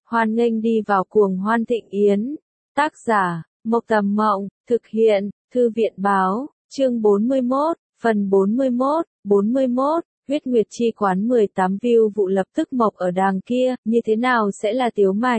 Hoan nghênh đi vào cuồng hoan thịnh yến. Tác giả, Mộc Tầm Mộng, thực hiện, Thư viện Báo, chương 41, phần 41, huyết nguyệt chi quán 18 view vụ lập tức Mộc ở đàng kia, như thế nào sẽ là Tiếu Mạch?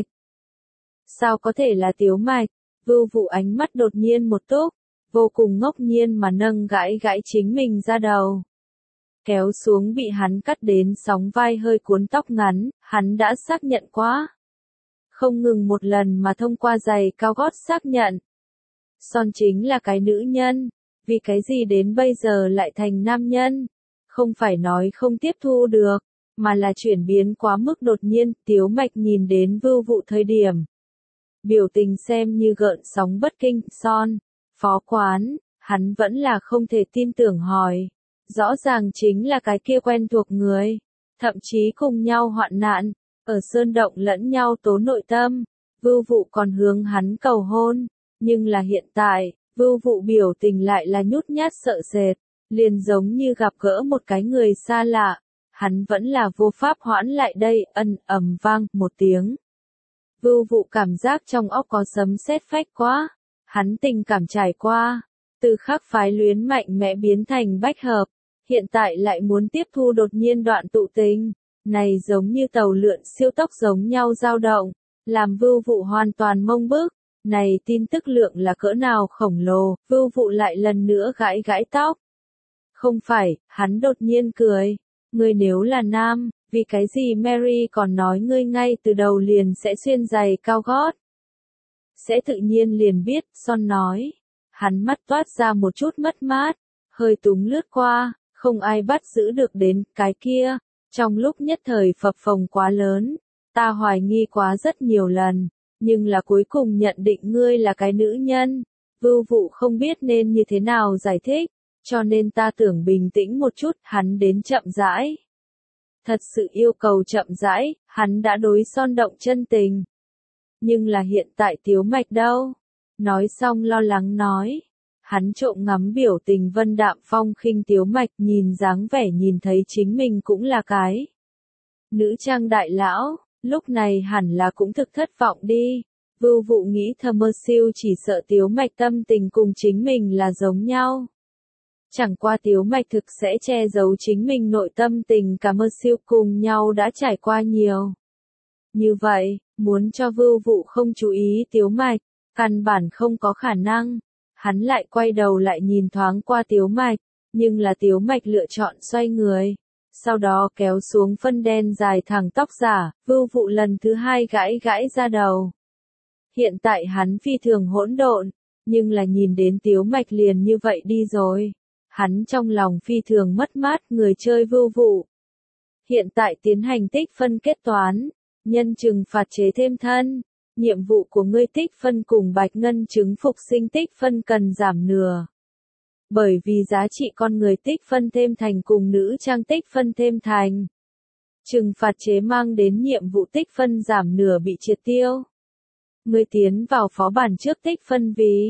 Sao có thể là Tiếu Mạch? Vưu vụ ánh mắt đột nhiên một túc, vô cùng ngốc nhiên mà nâng gãi chính mình ra đầu. Kéo xuống bị hắn cắt đến sóng vai hơi cuốn tóc ngắn, hắn đã xác nhận quá. Không ngừng một lần mà thông qua giày cao gót xác nhận. Son chính là cái nữ nhân, vì cái gì đến bây giờ lại thành nam nhân? Không phải nói không tiếp thu được, mà là chuyển biến quá mức đột nhiên. Tiếu Mạch nhìn đến Vưu vụ thời điểm. Biểu tình xem như gợn sóng bất kinh. Son, phó quán, hắn vẫn là không thể tin tưởng hỏi. Rõ ràng chính là cái kia quen thuộc người, thậm chí cùng nhau hoạn nạn, ở sơn động lẫn nhau tố nội tâm. Vưu vụ còn hướng hắn cầu hôn, nhưng là hiện tại, Vưu vụ biểu tình lại là nhút nhát sợ sệt, liền giống như gặp gỡ một cái người xa lạ. Hắn vẫn là vô pháp hoãn lại đây. Ầm vang một tiếng. Vưu vụ cảm giác trong óc có sấm sét phách quá. Hắn tình cảm trải qua, từ khắc phái luyến mạnh mẽ biến thành bách hợp, hiện tại lại muốn tiếp thu đột nhiên đoạn tụ tình, này giống như tàu lượn siêu tốc giống nhau dao động, làm Vưu vụ hoàn toàn mông bức. Này tin tức lượng là cỡ nào khổng lồ. Vưu vụ lại lần nữa gãi tóc. Không phải, hắn đột nhiên cười. Ngươi nếu là nam, vì cái gì Mary còn nói ngươi ngay từ đầu liền sẽ xuyên giày cao gót? Sẽ tự nhiên liền biết. Son nói. Hắn mắt toát ra một chút mất mát, hơi túng lướt qua, không ai bắt giữ được đến cái kia. Trong lúc nhất thời phập phồng quá lớn, ta hoài nghi quá rất nhiều lần, nhưng là cuối cùng nhận định ngươi là cái nữ nhân. Vưu vụ không biết nên như thế nào giải thích, cho nên ta tưởng bình tĩnh một chút. Hắn đến chậm rãi. Thật sự yêu cầu chậm rãi, hắn đã đối Son động chân tình. Nhưng là hiện tại Tiếu Mạch đâu? Nói xong lo lắng nói. Hắn trộm ngắm biểu tình vân đạm phong khinh Tiếu Mạch, nhìn dáng vẻ nhìn thấy chính mình cũng là cái nữ trang đại lão, lúc này hẳn là cũng thực thất vọng đi. Vưu vụ nghĩ thầm mơ siêu chỉ sợ Tiếu Mạch tâm tình cùng chính mình là giống nhau. Chẳng qua Tiếu Mạch thực sẽ che giấu chính mình nội tâm tình cả mơ siêu cùng nhau đã trải qua nhiều. Như vậy, muốn cho Vưu vụ không chú ý Tiếu Mạch, căn bản không có khả năng. Hắn lại quay đầu lại nhìn thoáng qua Tiếu Mạch, nhưng là Tiếu Mạch lựa chọn xoay người. Sau đó kéo xuống phân đen dài thẳng tóc giả. Vưu vụ lần thứ hai gãi ra đầu. Hiện tại hắn phi thường hỗn độn, nhưng là nhìn đến Tiếu Mạch liền như vậy đi rồi. Hắn trong lòng phi thường mất mát. Người chơi Vưu vụ hiện tại tiến hành tích phân kết toán, nhân trừng phạt chế thêm thân. Nhiệm vụ của ngươi tích phân cùng bạch ngân chứng phục sinh tích phân cần giảm nửa. Bởi vì giá trị con người tích phân thêm thành cùng nữ trang tích phân thêm thành. Trừng phạt chế mang đến nhiệm vụ tích phân giảm nửa bị triệt tiêu. Ngươi tiến vào phó bản trước tích phân vì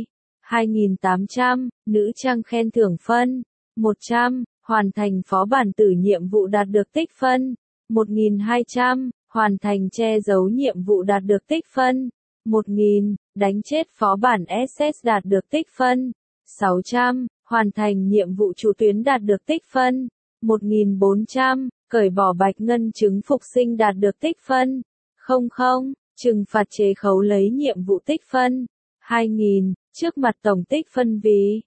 2.800, nữ trang khen thưởng phân 100, hoàn thành phó bản tử nhiệm vụ đạt được tích phân 1.200, hoàn thành che giấu nhiệm vụ đạt được tích phân 1.000, đánh chết phó bản SS đạt được tích phân 600, hoàn thành nhiệm vụ chủ tuyến đạt được tích phân 1.400, cởi bỏ bạch ngân chứng phục sinh đạt được tích phân 00, trừng phạt chế khấu lấy nhiệm vụ tích phân 2.000, trước mặt tổng tích phân vì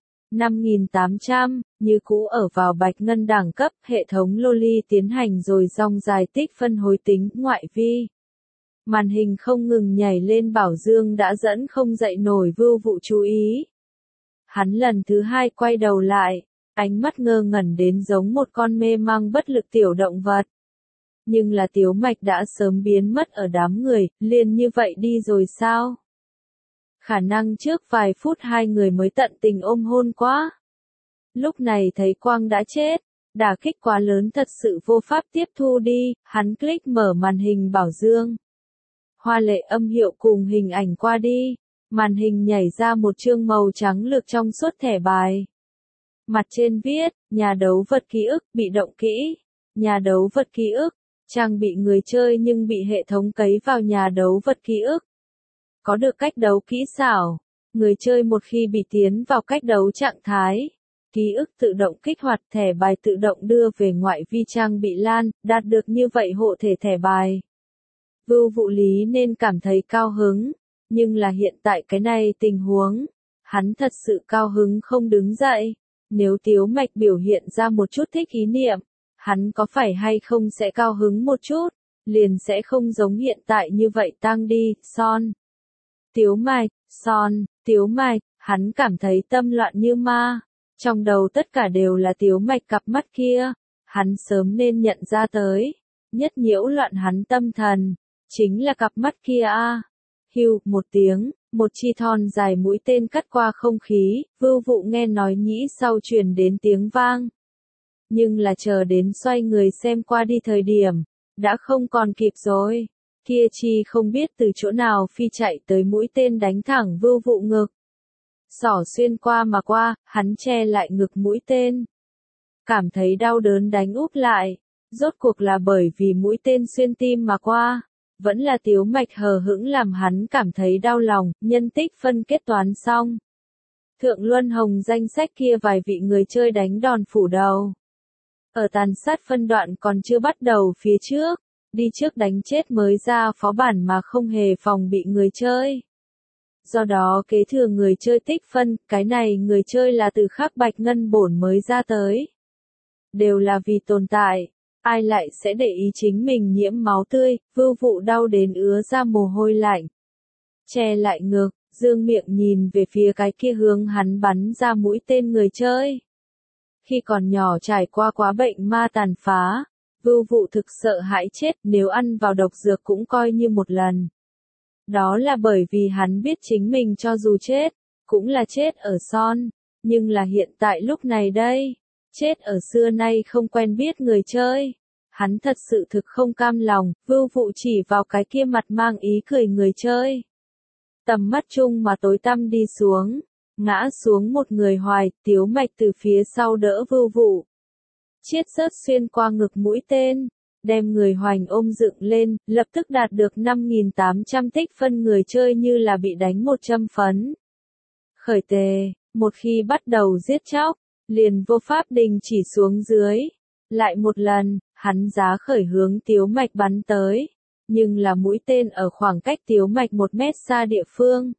5.800, như cũ ở vào bạch ngân đẳng cấp. Hệ thống Loli tiến hành rồi dòng dài tích phân hối tính ngoại vi. Màn hình không ngừng nhảy lên bảo dương đã dẫn không dậy nổi Vưu vụ chú ý. Hắn lần thứ hai quay đầu lại, ánh mắt ngơ ngẩn đến giống một con mê mang bất lực tiểu động vật. Nhưng là Tiếu Mạch đã sớm biến mất ở đám người, liền như vậy đi rồi sao? Khả năng trước vài phút hai người mới tận tình ôm hôn quá. Lúc này thấy Quang đã chết, đả kích quá lớn thật sự vô pháp tiếp thu đi. Hắn click mở màn hình bảo dương. Hoa lệ âm hiệu cùng hình ảnh qua đi. Màn hình nhảy ra một chương màu trắng lược trong suốt thẻ bài. Mặt trên viết, nhà đấu vật ký ức bị động kỹ. Nhà đấu vật ký ức, trang bị người chơi nhưng bị hệ thống cấy vào nhà đấu vật ký ức. Có được cách đấu kỹ xảo, người chơi một khi bị tiến vào cách đấu trạng thái, ký ức tự động kích hoạt, thẻ bài tự động đưa về ngoại vi trang bị LAN, đạt được như vậy hộ thể thẻ bài. Vưu Vụ Lý nên cảm thấy cao hứng, nhưng là hiện tại cái này tình huống, hắn thật sự cao hứng không đứng dậy. Nếu Tiếu Mạch biểu hiện ra một chút thích ý niệm, hắn có phải hay không sẽ cao hứng một chút, liền sẽ không giống hiện tại như vậy tăng đi, son. Tiếu Mạch, hắn cảm thấy tâm loạn như ma, trong đầu tất cả đều là Tiếu Mạch cặp mắt kia, hắn sớm nên nhận ra tới, nhất nhiễu loạn hắn tâm thần, chính là cặp mắt kia a. Hưu, một tiếng, một chi thon dài mũi tên cắt qua không khí, Vưu Vụ nghe nói nhĩ sau truyền đến tiếng vang. Nhưng là chờ đến xoay người xem qua đi thời điểm, đã không còn kịp rồi. Kia chi không biết từ chỗ nào phi chạy tới mũi tên đánh thẳng Vưu Vụ ngực. Xỏ xuyên qua mà qua, hắn che lại ngực mũi tên. Cảm thấy đau đớn đánh úp lại, rốt cuộc là bởi vì mũi tên xuyên tim mà qua. Vẫn là Tiếu Mạch hờ hững làm hắn cảm thấy đau lòng, nhân tích phân kết toán xong. Thượng Luân Hồng danh sách kia vài vị người chơi đánh đòn phủ đầu. Ở tàn sát phân đoạn còn chưa bắt đầu phía trước, đi trước đánh chết mới ra phó bản mà không hề phòng bị người chơi. Do đó kế thừa người chơi tích phân, cái này người chơi là từ khắc bạch ngân bổn mới ra tới. Đều là vì tồn tại. Ai lại sẽ để ý chính mình nhiễm máu tươi, Vưu Vụ đau đến ứa ra mồ hôi lạnh. Che lại ngực, dương miệng nhìn về phía cái kia hướng hắn bắn ra mũi tên người chơi. Khi còn nhỏ trải qua quá bệnh ma tàn phá, Vưu Vụ thực sợ hãi chết, nếu ăn vào độc dược cũng coi như một lần. Đó là bởi vì hắn biết chính mình cho dù chết, cũng là chết ở son, nhưng là hiện tại lúc này đây. Chết ở xưa nay không quen biết người chơi. Hắn thật sự thực không cam lòng, Vưu Vụ chỉ vào cái kia mặt mang ý cười người chơi. Tầm mắt chung mà tối tăm đi xuống, ngã xuống một người hoài, Tiếu Mạch từ phía sau đỡ Vưu Vụ. Chiết rớt xuyên qua ngực mũi tên, đem người hoành ôm dựng lên, lập tức đạt được 5.800 tích phân người chơi như là bị đánh 100 phấn. Khởi tề, một khi bắt đầu giết chóc, liền vô pháp đình chỉ xuống dưới. Lại một lần, hắn giá khởi hướng Tiếu Mạch bắn tới, nhưng là mũi tên ở khoảng cách Tiếu Mạch 1 mét xa địa phương.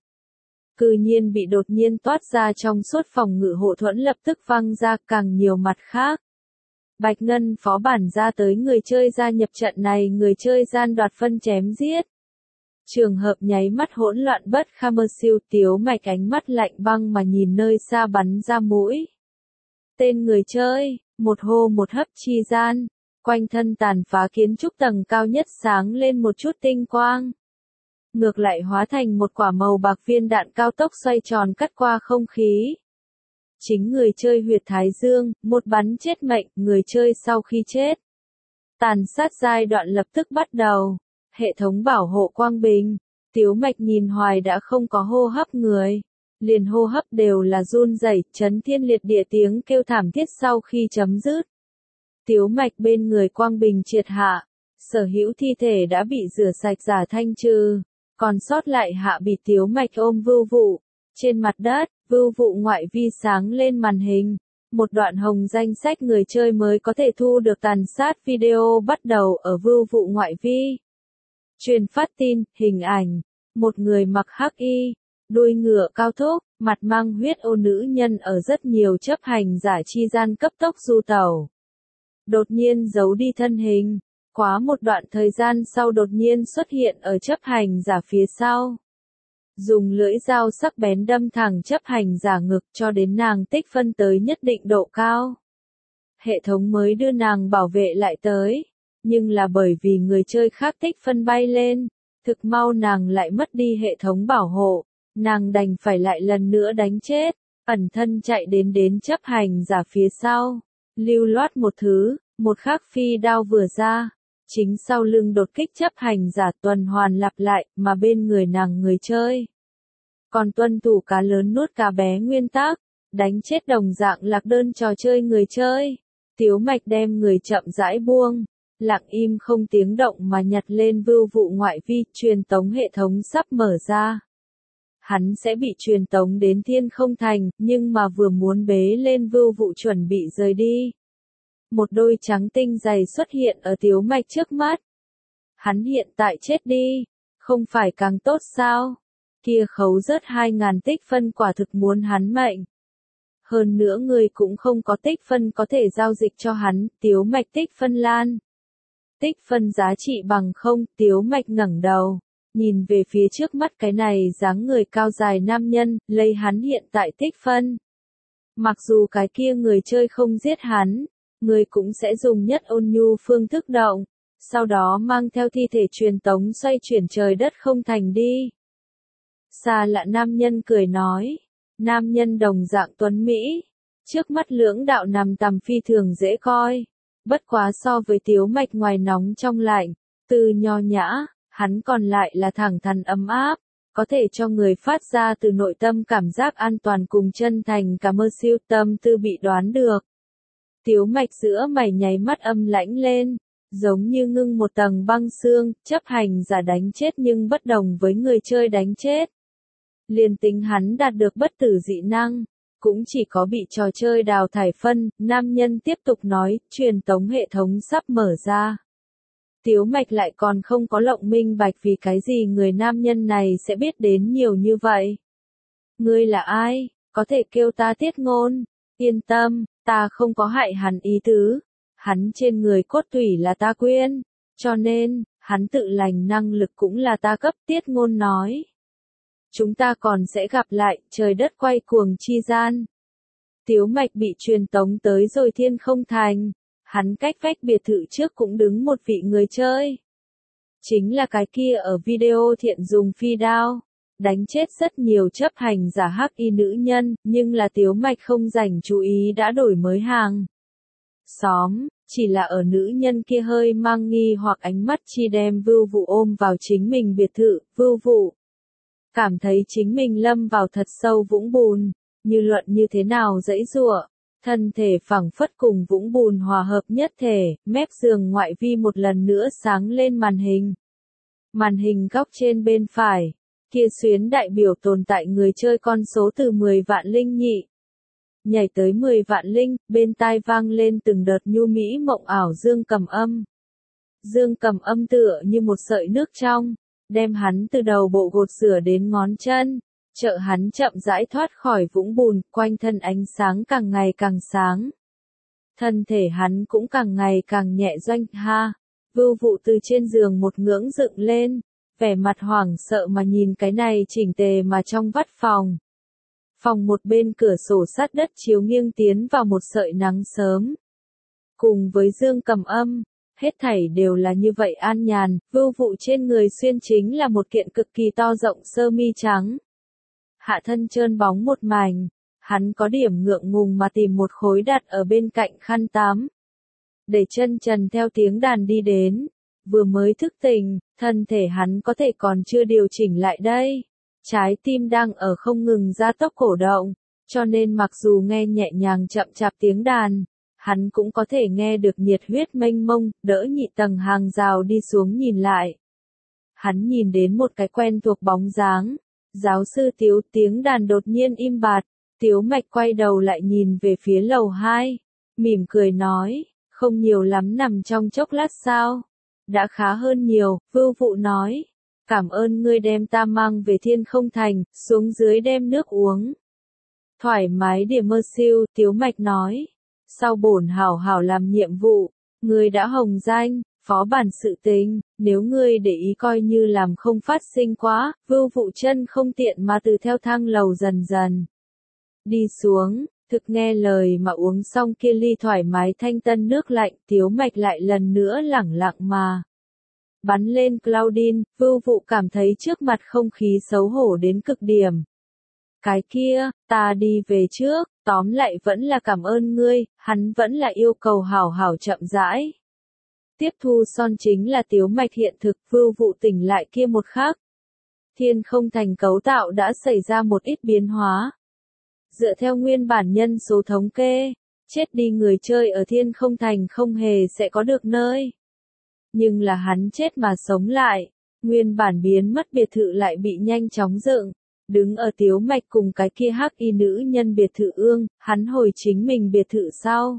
Cư nhiên bị đột nhiên toát ra trong suốt phòng ngự hộ thuẫn lập tức văng ra càng nhiều mặt khác. Bạch Ngân phó bản ra tới người chơi gia nhập trận này người chơi gian đoạt phân chém giết. Trường hợp nháy mắt hỗn loạn bất kham siêu Tiếu Mạch ánh mắt lạnh băng mà nhìn nơi xa bắn ra mũi. Tên người chơi, một hô một hấp chi gian, quanh thân tàn phá kiến trúc tầng cao nhất sáng lên một chút tinh quang. Ngược lại hóa thành một quả màu bạc viên đạn cao tốc xoay tròn cắt qua không khí. Chính người chơi huyệt thái dương, một bắn chết mệnh, người chơi sau khi chết. Tàn sát giai đoạn lập tức bắt đầu. Hệ thống bảo hộ quang bình, Tiếu Mạch nhìn hoài đã không có hô hấp người. Liền hô hấp đều là run rẩy, chấn thiên liệt địa tiếng kêu thảm thiết sau khi chấm dứt. Tiếu Mạch bên người quang bình triệt hạ, sở hữu thi thể đã bị rửa sạch giả thanh trừ, còn sót lại hạ bị Tiếu Mạch ôm Vưu Vụ. Trên mặt đất, Vưu Vụ ngoại vi sáng lên màn hình, một đoạn hồng danh sách người chơi mới có thể thu được tàn sát video bắt đầu ở Vưu Vụ ngoại vi. Truyền phát tin, hình ảnh, một người mặc hắc y, đuôi ngựa cao thúc, mặt mang huyết ô nữ nhân ở rất nhiều chấp hành giả chi gian cấp tốc du tẩu. Đột nhiên giấu đi thân hình, quá một đoạn thời gian sau đột nhiên xuất hiện ở chấp hành giả phía sau. Dùng lưỡi dao sắc bén đâm thẳng chấp hành giả ngực cho đến nàng tích phân tới nhất định độ cao. Hệ thống mới đưa nàng bảo vệ lại tới, nhưng là bởi vì người chơi khác tích phân bay lên, thực mau nàng lại mất đi hệ thống bảo hộ. Nàng đành phải lại lần nữa đánh chết, ẩn thân chạy đến chấp hành giả phía sau, lưu loát một thứ, một khắc phi đao vừa ra, chính sau lưng đột kích chấp hành giả tuần hoàn lặp lại, mà bên người nàng người chơi. Còn tuân thủ cá lớn nuốt cá bé nguyên tắc, đánh chết đồng dạng lạc đơn trò chơi người chơi. Tiếu Mạch đem người chậm rãi buông, lặng im không tiếng động mà nhặt lên vưu vụ ngoại vi, truyền tống hệ thống sắp mở ra. Hắn sẽ bị truyền tống đến Thiên Không Thành, nhưng mà vừa muốn bế lên vưu vụ chuẩn bị rời đi. Một đôi trắng tinh dày xuất hiện ở Tiếu Mạch trước mắt. Hắn hiện tại chết đi, không phải càng tốt sao? Kia khấu rớt 2.000 tích phân quả thực muốn hắn mệnh. Hơn nữa người cũng không có tích phân có thể giao dịch cho hắn, Tiếu Mạch tích phân lan. Tích phân giá trị bằng không, Tiếu Mạch ngẩng đầu, nhìn về phía trước mắt cái này dáng người cao dài nam nhân, lấy hắn hiện tại tích phân. Mặc dù cái kia người chơi không giết hắn, người cũng sẽ dùng nhất ôn nhu phương thức động, sau đó mang theo thi thể truyền tống xoay chuyển trời đất không thành đi. Xa lạ nam nhân cười nói, nam nhân đồng dạng tuấn Mỹ, trước mắt lưỡng đạo nằm tầm phi thường dễ coi, bất quá so với Tiếu Mạch ngoài nóng trong lạnh, từ nho nhã, hắn còn lại là thẳng thắn ấm áp, có thể cho người phát ra từ nội tâm cảm giác an toàn cùng chân thành cảm ơn siêu tâm tư bị đoán được. Tiếu Mạch giữa mày nháy mắt âm lãnh lên, giống như ngưng một tầng băng xương, chấp hành giả đánh chết nhưng bất đồng với người chơi đánh chết. Liên tính hắn đạt được bất tử dị năng, cũng chỉ có bị trò chơi đào thải phân, nam nhân tiếp tục nói, truyền tống hệ thống sắp mở ra. Tiếu Mạch lại còn không có lộng minh bạch vì cái gì người nam nhân này sẽ biết đến nhiều như vậy. Ngươi là ai, có thể kêu ta Tiết Ngôn, yên tâm, ta không có hại hắn ý tứ, hắn trên người cốt tủy là ta quyên, cho nên, hắn tự lành năng lực cũng là ta cấp, Tiết Ngôn nói. Chúng ta còn sẽ gặp lại, trời đất quay cuồng chi gian. Tiếu Mạch bị truyền tống tới rồi Thiên Không Thành, hắn cách vách biệt thự trước cũng đứng một vị người chơi. Chính là cái kia ở video thiện dùng phi đao, đánh chết rất nhiều chấp hành giả hắc y nữ nhân, nhưng là Tiếu Mạch không dành chú ý đã đổi mới hàng xóm, chỉ là ở nữ nhân kia hơi mang nghi hoặc ánh mắt chi đem vưu vụ ôm vào chính mình biệt thự, vưu vụ. Cảm thấy chính mình lâm vào thật sâu vũng bùn, như luận như thế nào dãy giụa, thân thể phẳng phất cùng vũng bùn hòa hợp nhất thể, mép giường ngoại vi một lần nữa sáng lên màn hình. Màn hình góc trên bên phải, kia xuyến đại biểu tồn tại người chơi con số từ 10 vạn linh nhị. Nhảy tới 10 vạn linh, bên tai vang lên từng đợt nhu mỹ mộng ảo dương cầm âm. Dương cầm âm tựa như một sợi nước trong, đem hắn từ đầu bộ gột rửa đến ngón chân, trợ hắn chậm rãi thoát khỏi vũng bùn, quanh thân ánh sáng càng ngày càng sáng. Thân thể hắn cũng càng ngày càng nhẹ doanh ha, vưu vụ từ trên giường một ngưỡng dựng lên, vẻ mặt hoảng sợ mà nhìn cái này chỉnh tề mà trong vắt phòng. Phòng một bên cửa sổ sát đất chiếu nghiêng tiến vào một sợi nắng sớm. Cùng với dương cầm âm, hết thảy đều là như vậy an nhàn, vưu vụ trên người xuyên chính là một kiện cực kỳ to rộng sơ mi trắng. Hạ thân trơn bóng một mảnh, hắn có điểm ngượng ngùng mà tìm một khối đặt ở bên cạnh khăn tắm. Để chân trần theo tiếng đàn đi đến, vừa mới thức tỉnh, thân thể hắn có thể còn chưa điều chỉnh lại đây. Trái tim đang ở không ngừng gia tốc cổ động, cho nên mặc dù nghe nhẹ nhàng chậm chạp tiếng đàn, hắn cũng có thể nghe được nhiệt huyết mênh mông, đỡ nhị tầng hàng rào đi xuống nhìn lại. Hắn nhìn đến một cái quen thuộc bóng dáng, giáo sư Tiếu, tiếng đàn đột nhiên im bặt, Tiếu Mạch quay đầu lại nhìn về phía lầu 2, mỉm cười nói, không nhiều lắm nằm trong chốc lát sao, đã khá hơn nhiều, vưu vụ nói. Cảm ơn ngươi đem ta mang về Thiên Không Thành, xuống dưới đem nước uống. Thoải mái điểm mơ siêu, Tiếu Mạch nói. Sau bổn hảo hảo làm nhiệm vụ, ngươi đã hồng danh, phó bản sự tình, nếu ngươi để ý coi như làm không phát sinh quá, vưu vụ chân không tiện mà từ theo thang lầu dần dần. Đi xuống, thực nghe lời mà uống xong kia ly thoải mái thanh tân nước lạnh, Tiếu Mạch lại lần nữa lẳng lặng mà. Bắn lên Claudine, vưu vụ cảm thấy trước mặt không khí xấu hổ đến cực điểm. Cái kia, ta đi về trước, tóm lại vẫn là cảm ơn ngươi, hắn vẫn là yêu cầu hảo hảo chậm rãi. Tiếp thu son chính là Tiếu Mạch hiện thực, vưu vụ tỉnh lại kia một khắc. Thiên Không Thành cấu tạo đã xảy ra một ít biến hóa. Dựa theo nguyên bản nhân số thống kê, chết đi người chơi ở Thiên Không Thành không hề sẽ có được nơi Nhưng là hắn chết mà sống lại, nguyên bản biến mất biệt thự lại bị nhanh chóng dựng. Đứng ở Tiếu Mạch cùng cái kia hắc y nữ nhân biệt thự ương, hắn hồi chính mình biệt thự sau.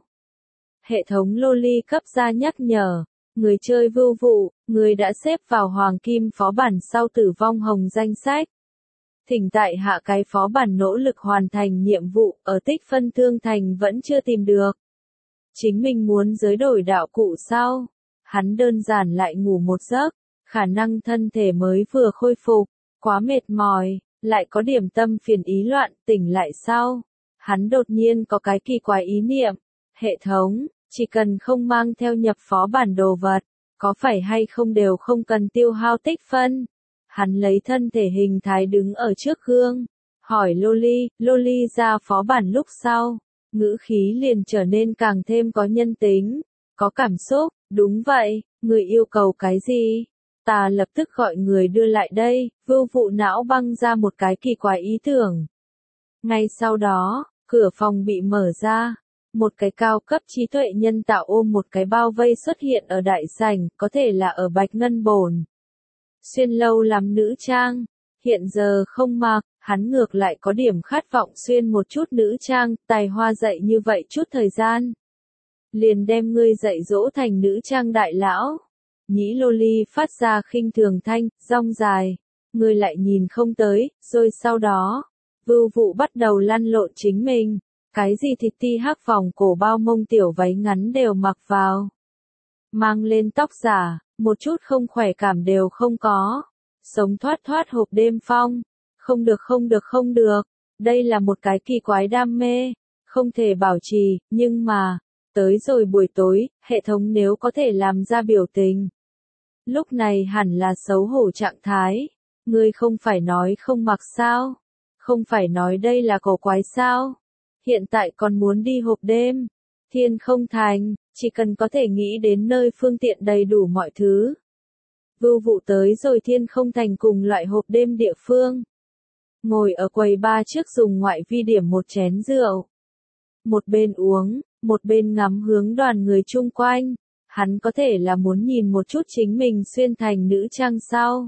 Hệ thống Loli cấp ra nhắc nhở, người chơi vưu vụ, người đã xếp vào hoàng kim phó bản sau tử vong hồng danh sách. Thỉnh tại hạ cái phó bản nỗ lực hoàn thành nhiệm vụ, ở tích phân thương thành vẫn chưa tìm được. Chính mình muốn giới đổi đạo cụ sau. Hắn đơn giản lại ngủ một giấc, khả năng thân thể mới vừa khôi phục, quá mệt mỏi, lại có điểm tâm phiền ý loạn, tỉnh lại sau. Hắn đột nhiên có cái kỳ quái ý niệm, hệ thống, chỉ cần không mang theo nhập phó bản đồ vật, có phải hay không đều không cần tiêu hao tích phân. Hắn lấy thân thể hình thái đứng ở trước gương, hỏi Loli ra phó bản lúc sau, ngữ khí liền trở nên càng thêm có nhân tính, có cảm xúc, đúng vậy, người yêu cầu cái gì? Ta lập tức gọi người đưa lại đây, vưu vụ não băng ra một cái kỳ quái ý tưởng. Ngay sau đó, cửa phòng bị mở ra, một cái cao cấp trí tuệ nhân tạo ôm một cái bao vây xuất hiện ở đại sảnh, có thể là ở Bạch Ngân Bồn. Xuyên lâu làm nữ trang, hiện giờ không mặc, hắn ngược lại có điểm khát vọng xuyên một chút nữ trang, tài hoa dạy như vậy chút thời gian. Liền đem ngươi dạy dỗ thành nữ trang đại lão. Nhĩ Loli phát ra khinh thường thanh, rong dài. Ngươi lại nhìn không tới, rồi sau đó, vưu vụ bắt đầu lăn lộn chính mình. Cái gì thịt ti hắc vòng cổ bao mông tiểu váy ngắn đều mặc vào. Mang lên tóc giả, một chút không khỏe cảm đều không có. Sống thoát thoát hộp đêm phong. Không được. Đây là một cái kỳ quái đam mê. Không thể bảo trì, nhưng mà, tới rồi buổi tối, hệ thống nếu có thể làm ra biểu tình. Lúc này hẳn là xấu hổ trạng thái. Ngươi không phải nói không mặc sao? Không phải nói đây là cổ quái sao? Hiện tại còn muốn đi hộp đêm. Thiên không thành, chỉ cần có thể nghĩ đến nơi phương tiện đầy đủ mọi thứ. Vưu vụ tới rồi thiên không thành cùng loại hộp đêm địa phương. Ngồi ở quầy bar trước dùng ngoại vi điểm một chén rượu. Một bên uống, một bên ngắm hướng đoàn người chung quanh. Hắn có thể là muốn nhìn một chút chính mình xuyên thành nữ trang sao.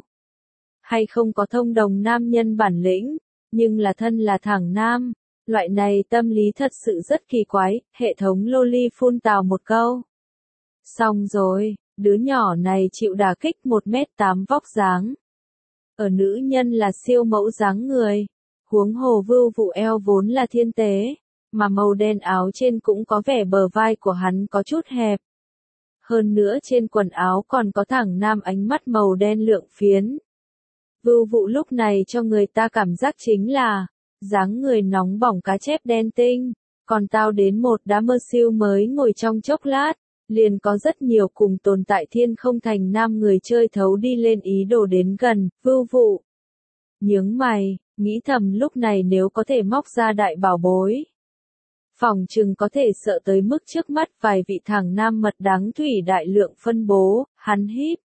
Hay không có thông đồng nam nhân bản lĩnh, nhưng là thân là thẳng nam. Loại này tâm lý thật sự rất kỳ quái, hệ thống Loli phun tào một câu. Xong rồi, đứa nhỏ này chịu đả kích 1m8 vóc dáng. Ở nữ nhân là siêu mẫu dáng người, huống hồ vưu vụ eo vốn là thiên tế, mà màu đen áo trên cũng có vẻ bờ vai của hắn có chút hẹp. Hơn nữa trên quần áo còn có thẳng nam ánh mắt màu đen lượng phiến. Vưu vụ lúc này cho người ta cảm giác chính là dáng người nóng bỏng cá chép đen tinh, còn tao đến một đám mơ siêu mới ngồi trong chốc lát, liền có rất nhiều cùng tồn tại thiên không thành nam người chơi thấu đi lên ý đồ đến gần, vưu vụ. Nhướng mày, nghĩ thầm lúc này nếu có thể móc ra đại bảo bối. Phòng chừng có thể sợ tới mức trước mắt vài vị thằng nam mật đáng thủy đại lượng phân bố, hắn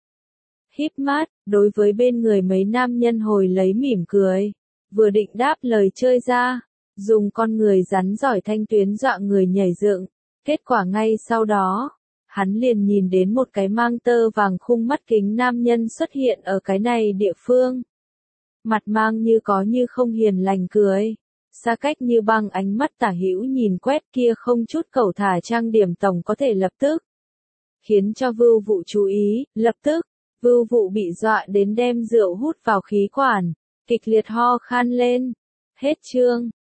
híp mắt, đối với bên người mấy nam nhân hồi lấy mỉm cười. Vừa định đáp lời chơi ra, dùng con người rắn giỏi thanh tuyến dọa người nhảy dựng, kết quả ngay sau đó, hắn liền nhìn đến một cái mang tơ vàng khung mắt kính nam nhân xuất hiện ở cái này địa phương. Mặt mang như có như không hiền lành cười, xa cách như băng ánh mắt tả hữu nhìn quét kia không chút cẩu thả trang điểm tổng có thể lập tức khiến cho vưu vụ chú ý, lập tức, vưu vụ bị dọa đến đem rượu hút vào khí quản. Kịch liệt ho khan lên. Hết chương.